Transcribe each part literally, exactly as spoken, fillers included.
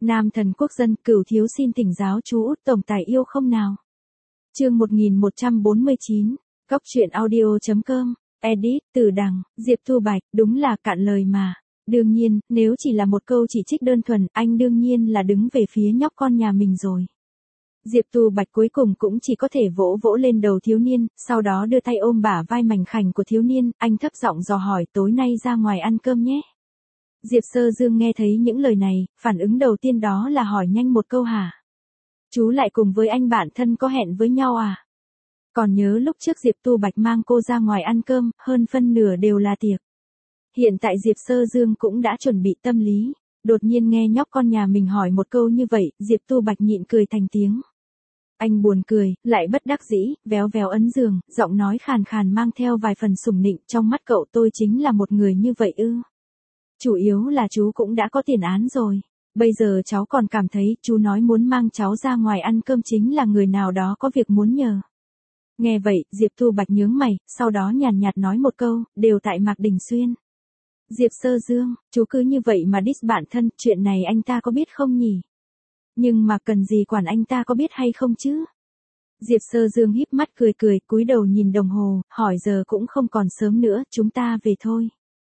Nam thần quốc dân, Cửu thiếu xin thỉnh giáo chú Út tổng tài yêu không nào. Chương một nghìn một trăm bốn mươi chín, Góc truyện audio chấm com, edit, Từ Đằng, Diệp Thu Bạch, đúng là cạn lời mà. Đương nhiên, nếu chỉ là một câu chỉ trích đơn thuần, anh đương nhiên là đứng về phía nhóc con nhà mình rồi. Diệp Thu Bạch cuối cùng cũng chỉ có thể vỗ vỗ lên đầu thiếu niên, sau đó đưa tay ôm bả vai mảnh khảnh của thiếu niên, anh thấp giọng dò hỏi tối nay ra ngoài ăn cơm nhé. Diệp Sơ Dương nghe thấy những lời này, phản ứng đầu tiên đó là hỏi nhanh một câu hả? Chú lại cùng với anh bạn thân có hẹn với nhau à? Còn nhớ lúc trước Diệp Thu Bạch mang cô ra ngoài ăn cơm, hơn phân nửa đều là tiệc. Hiện tại Diệp Sơ Dương cũng đã chuẩn bị tâm lý, đột nhiên nghe nhóc con nhà mình hỏi một câu như vậy, Diệp Thu Bạch nhịn cười thành tiếng. Anh buồn cười, lại bất đắc dĩ, véo véo ấn giường, giọng nói khàn khàn mang theo vài phần sủng nịnh, trong mắt cậu tôi chính là một người như vậy ư? Chủ yếu là chú cũng đã có tiền án rồi. Bây giờ cháu còn cảm thấy chú nói muốn mang cháu ra ngoài ăn cơm chính là người nào đó có việc muốn nhờ. Nghe vậy, Diệp Thu Bạch nhướng mày, sau đó nhàn nhạt nói một câu, đều tại Mạc Đình Xuyên. Diệp Sơ Dương, chú cứ như vậy mà diss bạn thân, chuyện này anh ta có biết không nhỉ? Nhưng mà cần gì quản anh ta có biết hay không chứ? Diệp Sơ Dương híp mắt cười cười, cúi đầu nhìn đồng hồ, hỏi giờ cũng không còn sớm nữa, chúng ta về thôi.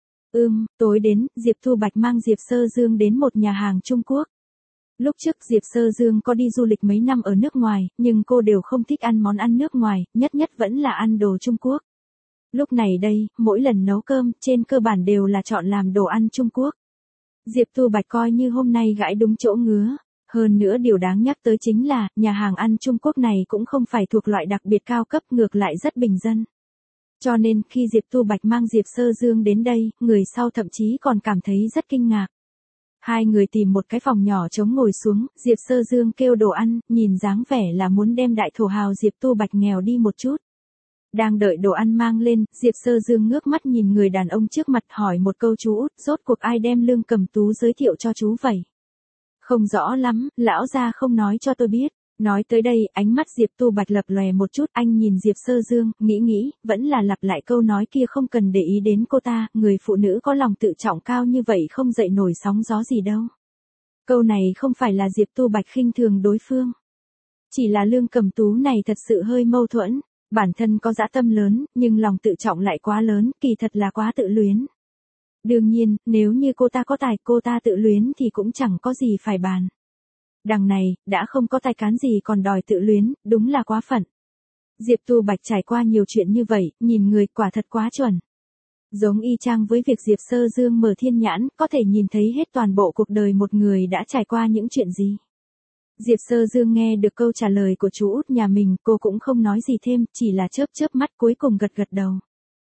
Ừm, tối đến, Diệp Thu Bạch mang Diệp Sơ Dương đến một nhà hàng Trung Quốc. Lúc trước Diệp Sơ Dương có đi du lịch mấy năm ở nước ngoài, nhưng cô đều không thích ăn món ăn nước ngoài, nhất nhất vẫn là ăn đồ Trung Quốc. Lúc này đây, mỗi lần nấu cơm, trên cơ bản đều là chọn làm đồ ăn Trung Quốc. Diệp Thu Bạch coi như hôm nay gãi đúng chỗ ngứa. Hơn nữa điều đáng nhắc tới chính là, nhà hàng ăn Trung Quốc này cũng không phải thuộc loại đặc biệt cao cấp, ngược lại rất bình dân. Cho nên, khi Diệp Thu Bạch mang Diệp Sơ Dương đến đây, người sau thậm chí còn cảm thấy rất kinh ngạc. Hai người tìm một cái phòng nhỏ trống ngồi xuống, Diệp Sơ Dương kêu đồ ăn, nhìn dáng vẻ là muốn đem đại thổ hào Diệp Thu Bạch nghèo đi một chút. Đang đợi đồ ăn mang lên, Diệp Sơ Dương ngước mắt nhìn người đàn ông trước mặt hỏi một câu chú Út, rốt cuộc ai đem Lương Cầm Tú giới thiệu cho chú vậy? Không rõ lắm, lão gia không nói cho tôi biết. Nói tới đây, ánh mắt Diệp Thu Bạch lập lòe một chút, anh nhìn Diệp Sơ Dương, nghĩ nghĩ, vẫn là lặp lại câu nói kia không cần để ý đến cô ta, người phụ nữ có lòng tự trọng cao như vậy không dậy nổi sóng gió gì đâu. Câu này không phải là Diệp Thu Bạch khinh thường đối phương. Chỉ là Lương Cầm Tú này thật sự hơi mâu thuẫn, bản thân có dã tâm lớn, nhưng lòng tự trọng lại quá lớn, kỳ thật là quá tự luyến. Đương nhiên, nếu như cô ta có tài, cô ta tự luyến thì cũng chẳng có gì phải bàn. Đằng này, đã không có tài cán gì còn đòi tự luyến, đúng là quá phận. Diệp Thu Bạch trải qua nhiều chuyện như vậy, nhìn người quả thật quá chuẩn. Giống y chang với việc Diệp Sơ Dương mở thiên nhãn, có thể nhìn thấy hết toàn bộ cuộc đời một người đã trải qua những chuyện gì. Diệp Sơ Dương nghe được câu trả lời của chú Út nhà mình, cô cũng không nói gì thêm, chỉ là chớp chớp mắt cuối cùng gật gật đầu.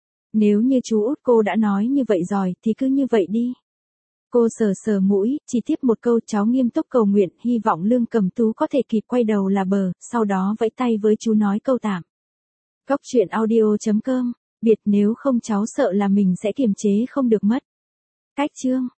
Nếu như chú Út cô đã nói như vậy rồi, thì cứ như vậy đi. Cô sờ sờ mũi, chỉ tiếp một câu cháu nghiêm túc cầu nguyện, hy vọng Lương Cầm Tú có thể kịp quay đầu là bờ, sau đó vẫy tay với chú nói câu tạm. Góc truyện audio chấm com, biệt nếu không cháu sợ là mình sẽ kiềm chế không được mất. Cách chương.